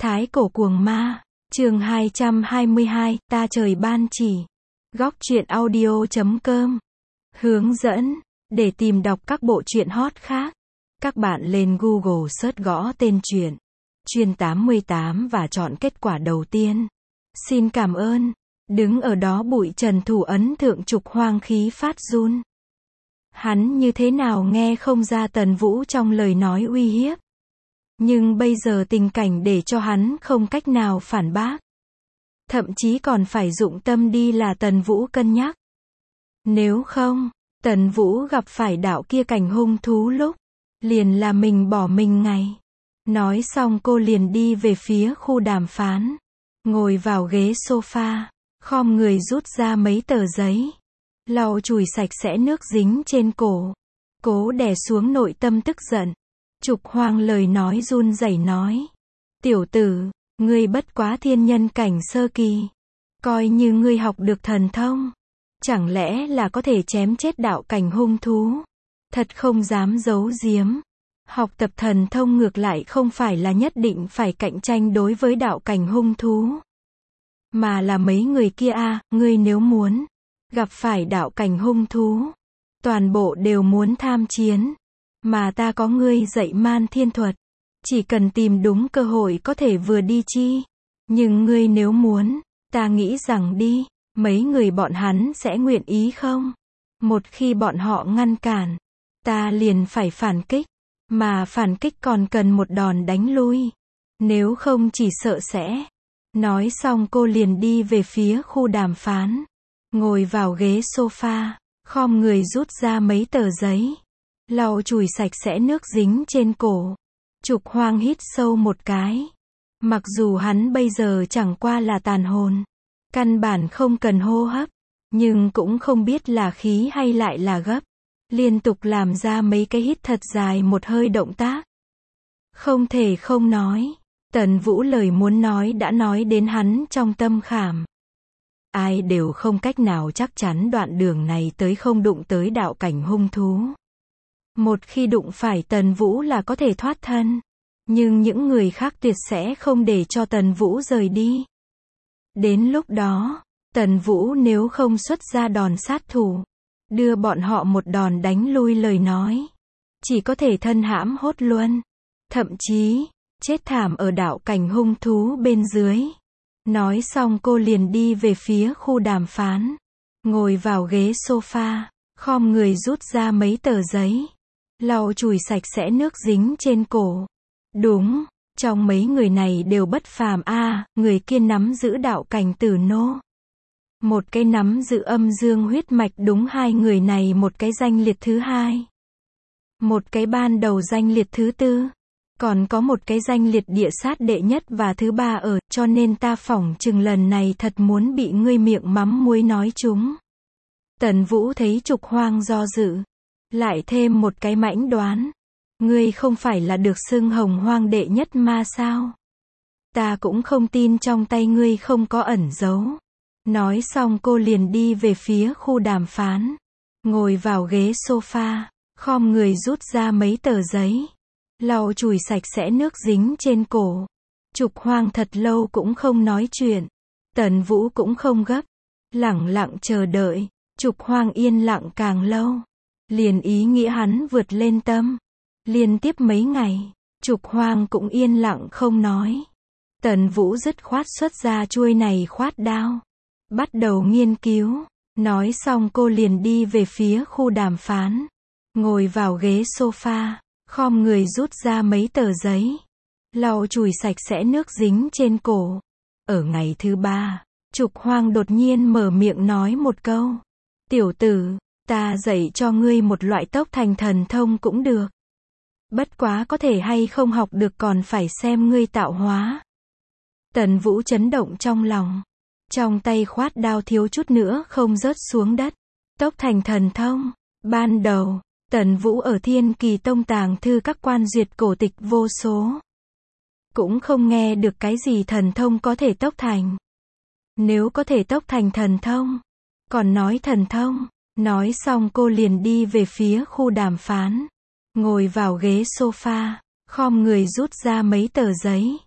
Thái cổ cuồng ma, chương 222, ta trời ban chỉ. Góc truyện audio.com. Hướng dẫn, để tìm đọc các bộ truyện hot khác, các bạn lên Google search gõ tên truyện Chuyên 88 và chọn kết quả đầu tiên. Xin cảm ơn. Đứng ở đó bụi trần thủ ấn thượng trục hoang khí phát run. Hắn như thế nào nghe không ra Tần Vũ trong lời nói uy hiếp. Nhưng bây giờ tình cảnh để cho hắn không cách nào phản bác. Thậm chí còn phải dụng tâm đi là Tần Vũ cân nhắc. Nếu không, Tần Vũ gặp phải đạo kia cảnh hung thú lúc, liền là mình bỏ mình ngay. Nói xong cô liền đi về phía khu đàm phán. Ngồi vào ghế sofa, khom người rút ra mấy tờ giấy. Lau chùi sạch sẽ nước dính trên cổ. Cố đè xuống nội tâm tức giận. Trục Hoang lời nói run rẩy nói. Tiểu tử, ngươi bất quá thiên nhân cảnh sơ kỳ. Coi như ngươi học được thần thông. Chẳng lẽ là có thể chém chết đạo cảnh hung thú? Thật không dám giấu giếm. Học tập thần thông ngược lại không phải là nhất định phải cạnh tranh đối với đạo cảnh hung thú. Mà là mấy người kia ngươi nếu muốn gặp phải đạo cảnh hung thú, toàn bộ đều muốn tham chiến. Mà ta có ngươi dạy man thiên thuật. Chỉ cần tìm đúng cơ hội có thể vừa đi chi. Nhưng ngươi nếu muốn, ta nghĩ rằng đi, mấy người bọn hắn sẽ nguyện ý không? Một khi bọn họ ngăn cản, ta liền phải phản kích. Mà phản kích còn cần một đòn đánh lui. Nếu không chỉ sợ sẽ. Nói xong cô liền đi về phía khu đàm phán. Ngồi vào ghế sofa, khom người rút ra mấy tờ giấy. Lau chùi sạch sẽ nước dính trên cổ. Trục Hoang hít sâu một cái. Mặc dù hắn bây giờ chẳng qua là tàn hồn, căn bản không cần hô hấp, nhưng cũng không biết là khí hay lại là gấp. Liên tục làm ra mấy cái hít thật dài một hơi động tác. Không thể không nói, Tần Vũ lời muốn nói đã nói đến hắn trong tâm khảm. Ai đều không cách nào chắc chắn đoạn đường này tới không đụng tới đạo cảnh hung thú. Một khi đụng phải Tần Vũ là có thể thoát thân. Nhưng những người khác tuyệt sẽ không để cho Tần Vũ rời đi. Đến lúc đó, Tần Vũ nếu không xuất ra đòn sát thủ, đưa bọn họ một đòn đánh lui lời nói, chỉ có thể thân hãm hốt luôn. Thậm chí, chết thảm ở đạo cảnh hung thú bên dưới. Nói xong cô liền đi về phía khu đàm phán. Ngồi vào ghế sofa, khom người rút ra mấy tờ giấy. Lau chùi sạch sẽ nước dính trên cổ. Đúng, trong mấy người này đều bất phàm người kia nắm giữ đạo cảnh tử nô. Một cái nắm giữ âm dương huyết mạch, đúng hai người này một cái danh liệt thứ hai. Một cái ban đầu danh liệt thứ tư. Còn có một cái danh liệt địa sát đệ nhất và thứ ba cho nên ta phỏng chừng lần này thật muốn bị ngươi miệng mắm muối nói chúng. Tần Vũ thấy Trục Hoang do dự. Lại thêm một cái mãnh đoán. Ngươi không phải là được xưng hồng hoang đệ nhất ma sao? Ta cũng không tin trong tay ngươi không có ẩn giấu. Nói xong cô liền đi về phía khu đàm phán. Ngồi vào ghế sofa, khom người rút ra mấy tờ giấy. Lau chùi sạch sẽ nước dính trên cổ. Trục Hoang thật lâu cũng không nói chuyện. Tần Vũ cũng không gấp. Lẳng lặng chờ đợi. Trục Hoang yên lặng càng lâu. Liền ý nghĩa hắn vượt lên tâm. Liên tiếp mấy ngày, Trục Hoang cũng yên lặng không nói. Tần Vũ dứt khoát xuất ra chuôi này khoát đao. Bắt đầu nghiên cứu. Nói xong cô liền đi về phía khu đàm phán. Ngồi vào ghế sofa, khom người rút ra mấy tờ giấy. Lau chùi sạch sẽ nước dính trên cổ. Ở ngày thứ ba, Trục Hoang đột nhiên mở miệng nói một câu. Tiểu tử, ta dạy cho ngươi một loại tốc thành thần thông cũng được. Bất quá có thể hay không học được còn phải xem ngươi tạo hóa. Tần Vũ chấn động trong lòng. Trong tay khoát đao thiếu chút nữa không rớt xuống đất. Tốc thành thần thông. Ban đầu, Tần Vũ ở Thiên Kỳ Tông tàng thư các quan duyệt cổ tịch vô số. Cũng không nghe được cái gì thần thông có thể tốc thành. Nếu có thể tốc thành thần thông, còn nói thần thông. Nói xong cô liền đi về phía khu đàm phán. Ngồi vào ghế sofa, khom người rút ra mấy tờ giấy.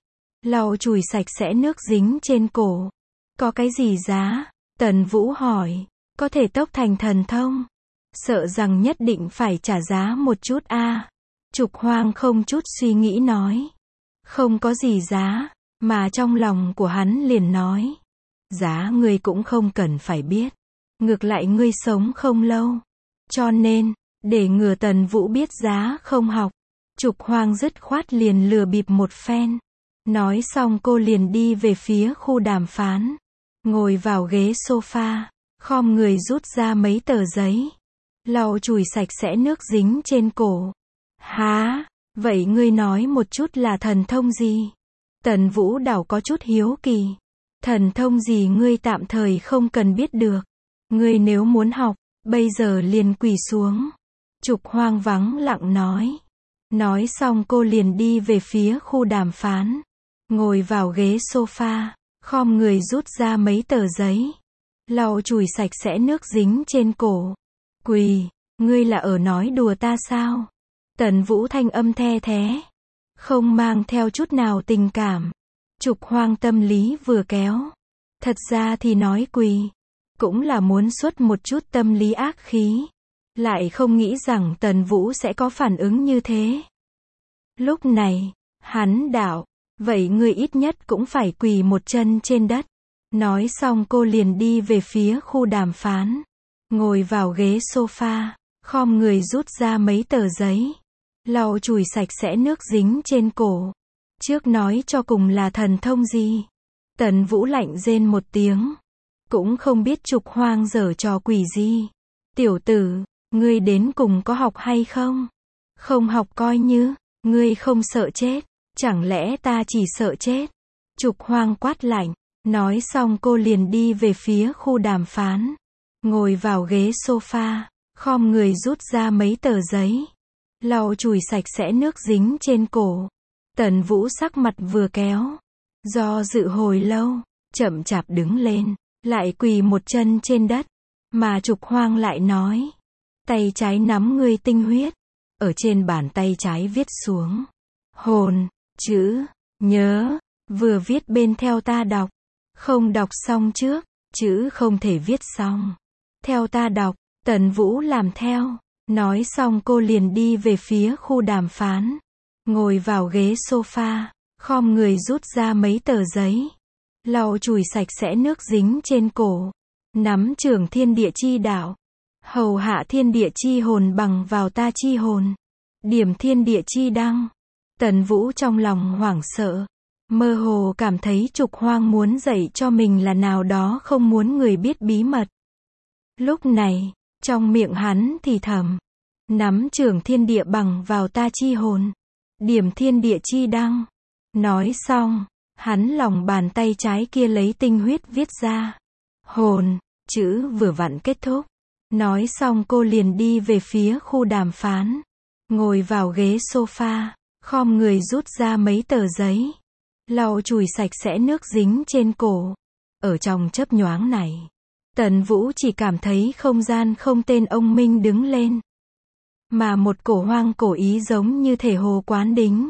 lau chùi sạch sẽ nước dính trên cổ. Có cái gì giá? Tần Vũ hỏi. Có thể tốc thành thần thông. Sợ rằng nhất định phải trả giá một chút a. Trục Hoang không chút suy nghĩ nói. Không có gì giá, mà trong lòng của hắn liền nói. Giá ngươi cũng không cần phải biết. Ngược lại ngươi sống không lâu. Cho nên, để ngừa Tần Vũ biết giá không học, Trục Hoang dứt khoát liền lừa bịp một phen. Nói xong cô liền đi về phía khu đàm phán. Ngồi vào ghế sofa, khom người rút ra mấy tờ giấy. Lau chùi sạch sẽ nước dính trên cổ. Hả? Vậy ngươi nói một chút là thần thông gì? Tần Vũ đảo có chút hiếu kỳ. Thần thông gì ngươi tạm thời không cần biết được. Ngươi nếu muốn học, bây giờ liền quỳ xuống. Trục Hoang vắng lặng nói. Nói xong cô liền đi về phía khu đàm phán. Ngồi vào ghế sofa, khom người rút ra mấy tờ giấy. Lau chùi sạch sẽ nước dính trên cổ. Quỳ, ngươi là ở nói đùa ta sao? Tần Vũ thanh âm the thé, không mang theo chút nào tình cảm. Trục Hoang tâm lý vừa kéo. Thật ra thì nói quỳ, cũng là muốn xuất một chút tâm lý ác khí. Lại không nghĩ rằng Tần Vũ sẽ có phản ứng như thế. Lúc này, hắn đạo, vậy ngươi ít nhất cũng phải quỳ một chân trên đất. Nói xong cô liền đi về phía khu đàm phán. Ngồi vào ghế sofa, khom người rút ra mấy tờ giấy. Lau chùi sạch sẽ nước dính trên cổ. Trước nói cho cùng là thần thông gì? Tần Vũ lạnh rên một tiếng. Cũng không biết Trục Hoang giở trò quỷ gì. Tiểu tử, ngươi đến cùng có học hay không? Không học coi như, ngươi không sợ chết. Chẳng lẽ ta chỉ sợ chết? Trục Hoang quát lạnh. Nói xong cô liền đi về phía khu đàm phán. Ngồi vào ghế sofa, khom người rút ra mấy tờ giấy. Lau chùi sạch sẽ nước dính trên cổ. Tần Vũ sắc mặt vừa kéo. Do dự hồi lâu, chậm chạp đứng lên, lại quỳ một chân trên đất. Mà Trục Hoang lại nói. Tay trái nắm ngươi tinh huyết. Ở trên bàn tay trái viết xuống. Hồn, chữ, nhớ, vừa viết bên theo ta đọc. Không đọc xong trước, chữ không thể viết xong. Theo ta đọc, Tần Vũ làm theo. Nói xong cô liền đi về phía khu đàm phán. Ngồi vào ghế sofa, khom người rút ra mấy tờ giấy. Lau chùi sạch sẽ nước dính trên cổ. Nắm trưởng thiên địa chi đạo. Hầu hạ thiên địa chi hồn bằng vào ta chi hồn. Điểm thiên địa chi đăng. Tần Vũ trong lòng hoảng sợ. Mơ hồ cảm thấy Trục Hoang muốn dạy cho mình là nào đó không muốn người biết bí mật. Lúc này, trong miệng hắn thì thầm. Nắm trưởng thiên địa bằng vào ta chi hồn. Điểm thiên địa chi đăng. Nói xong, hắn lòng bàn tay trái kia lấy tinh huyết viết ra. Hồn, chữ vừa vặn kết thúc. Nói xong cô liền đi về phía khu đàm phán. Ngồi vào ghế sofa, khom người rút ra mấy tờ giấy. Lau chùi sạch sẽ nước dính trên cổ. Ở trong chớp nhoáng này, Tần Vũ chỉ cảm thấy không gian không tên ông minh đứng lên. Mà một cổ hoang cổ ý giống như thể hồ quán đính.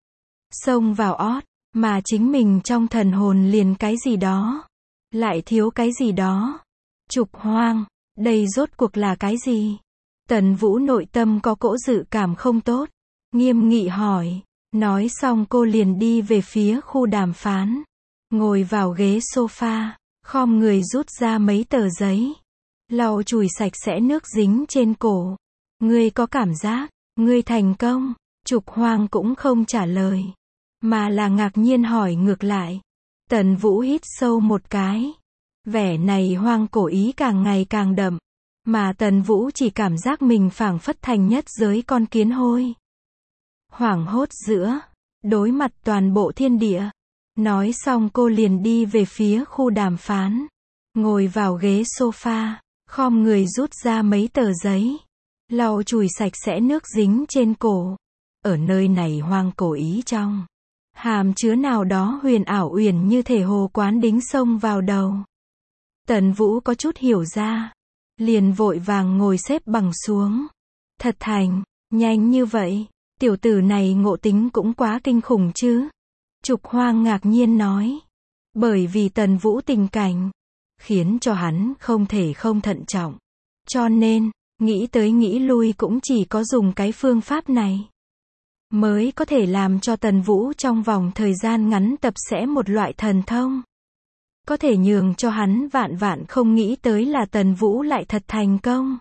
Xông vào ót, mà chính mình trong thần hồn liền cái gì đó. Lại thiếu cái gì đó. Trục Hoang, đây rốt cuộc là cái gì? Tần Vũ nội tâm có cỗ dự cảm không tốt. Nghiêm nghị hỏi. Nói xong cô liền đi về phía khu đàm phán. Ngồi vào ghế sofa, khom người rút ra mấy tờ giấy. Lau chùi sạch sẽ nước dính trên cổ. Ngươi có cảm giác, ngươi thành công? Trục Hoang cũng không trả lời. Mà là ngạc nhiên hỏi ngược lại. Tần Vũ hít sâu một cái. Vẻ này hoang cổ ý càng ngày càng đậm. Mà Tần Vũ chỉ cảm giác mình phảng phất thành nhất giới con kiến hôi. Hoảng hốt giữa, đối mặt toàn bộ thiên địa. Nói xong cô liền đi về phía khu đàm phán. Ngồi vào ghế sofa, khom người rút ra mấy tờ giấy. Lau chùi sạch sẽ nước dính trên cổ. Ở nơi này hoang cổ ý trong. Hàm chứa nào đó huyền ảo uyển như thể hồ quán đính xông vào đầu. Tần Vũ có chút hiểu ra. Liền vội vàng ngồi xếp bằng xuống. Thật thành, nhanh như vậy. Tiểu tử này ngộ tính cũng quá kinh khủng chứ. Trục Hoang ngạc nhiên nói. Bởi vì Tần Vũ tình cảnh, khiến cho hắn không thể không thận trọng. Cho nên, nghĩ tới nghĩ lui cũng chỉ có dùng cái phương pháp này, mới có thể làm cho Tần Vũ trong vòng thời gian ngắn tập sẽ một loại thần thông. Có thể nhường cho hắn vạn vạn không nghĩ tới là Tần Vũ lại thật thành công.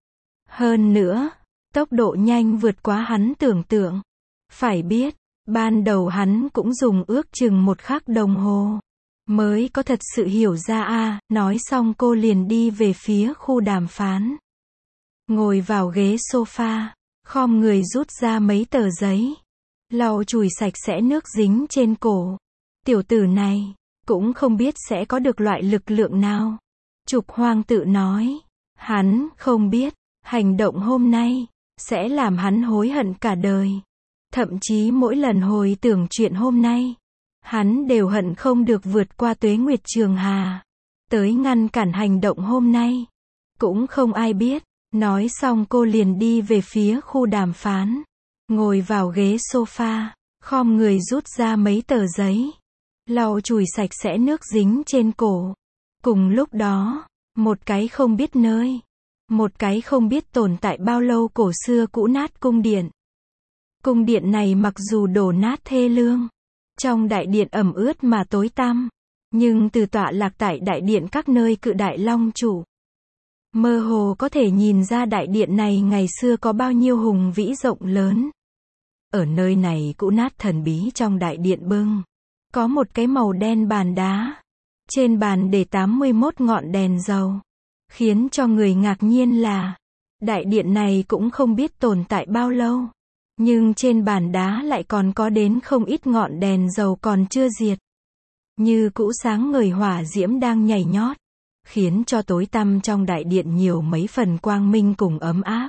Hơn nữa, tốc độ nhanh vượt quá hắn tưởng tượng. Phải biết, ban đầu hắn cũng dùng ước chừng 1 khắc đồng hồ, mới có thật sự hiểu ra nói xong cô liền đi về phía khu đàm phán. Ngồi vào ghế sofa, khom người rút ra mấy tờ giấy, lau chùi sạch sẽ nước dính trên cổ. Tiểu tử này, cũng không biết sẽ có được loại lực lượng nào. Trục Hoang tự nói, hắn không biết, hành động hôm nay, sẽ làm hắn hối hận cả đời. Thậm chí mỗi lần hồi tưởng chuyện hôm nay, hắn đều hận không được vượt qua Tuế Nguyệt Trường Hà, tới ngăn cản hành động hôm nay. Cũng không ai biết. Nói xong cô liền đi về phía khu đàm phán. Ngồi vào ghế sofa, khom người rút ra mấy tờ giấy, lau chùi sạch sẽ nước dính trên cổ. Cùng lúc đó, một cái không biết nơi, một cái không biết tồn tại bao lâu cổ xưa cũ nát cung điện. Cung điện này mặc dù đổ nát thê lương, trong đại điện ẩm ướt mà tối tăm, nhưng từ tọa lạc tại đại điện các nơi cự đại long chủ, mơ hồ có thể nhìn ra đại điện này ngày xưa có bao nhiêu hùng vĩ rộng lớn. Ở nơi này cũ nát thần bí trong đại điện bưng, có một cái màu đen bàn đá. Trên bàn để 81 ngọn đèn dầu. Khiến cho người ngạc nhiên là, đại điện này cũng không biết tồn tại bao lâu. Nhưng trên bàn đá lại còn có đến không ít ngọn đèn dầu còn chưa diệt. Như cũ sáng ngời hỏa diễm đang nhảy nhót, khiến cho tối tăm trong đại điện nhiều mấy phần quang minh cùng ấm áp.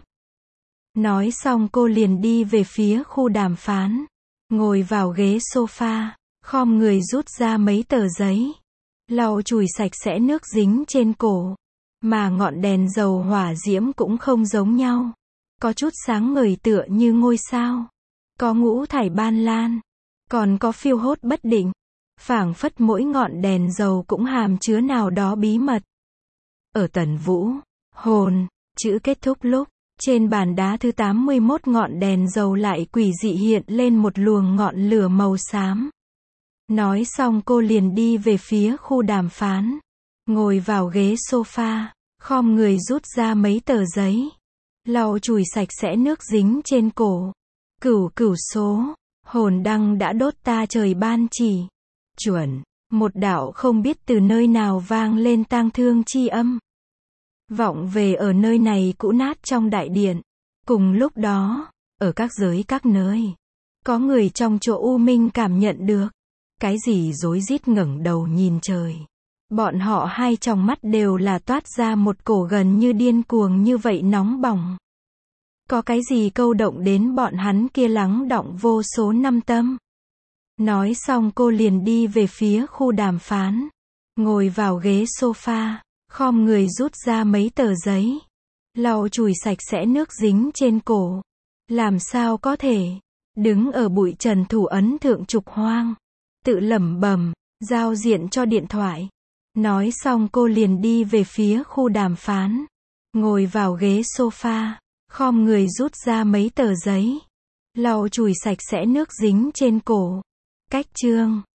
Nói xong cô liền đi về phía khu đàm phán. Ngồi vào ghế sofa, khom người rút ra mấy tờ giấy, lau chùi sạch sẽ nước dính trên cổ. Mà ngọn đèn dầu hỏa diễm cũng không giống nhau. Có chút sáng ngời tựa như ngôi sao, có ngũ thải ban lan, còn có phiêu hốt bất định. Phảng phất mỗi ngọn đèn dầu cũng hàm chứa nào đó bí mật. Ở Tần Vũ, hồn, chữ kết thúc lúc, trên bàn đá thứ 81 ngọn đèn dầu lại quỷ dị hiện lên một luồng ngọn lửa màu xám. Nói xong cô liền đi về phía khu đàm phán. Ngồi vào ghế sofa, khom người rút ra mấy tờ giấy, lau chùi sạch sẽ nước dính trên cổ. Cửu số, hồn đăng đã đốt ta trời ban chỉ. Chuẩn, một đạo không biết từ nơi nào vang lên tang thương chi âm. Vọng về ở nơi này cũ nát trong đại điện. Cùng lúc đó, ở các giới các nơi, có người trong chỗ u minh cảm nhận được cái gì rối rít ngẩng đầu nhìn trời. Bọn họ hai trong mắt đều là toát ra một cổ gần như điên cuồng như vậy nóng bỏng. Có cái gì câu động đến bọn hắn kia lắng đọng vô số năm tâm. Nói xong cô liền đi về phía khu đàm phán. Ngồi vào ghế sofa, khom người rút ra mấy tờ giấy, lau chùi sạch sẽ nước dính trên cổ. Làm sao có thể, đứng ở bụi trần thủ ấn thượng Trục Hoang, tự lẩm bẩm, giao diện cho điện thoại. Nói xong cô liền đi về phía khu đàm phán. Ngồi vào ghế sofa, khom người rút ra mấy tờ giấy, lau chùi sạch sẽ nước dính trên cổ. Cách chương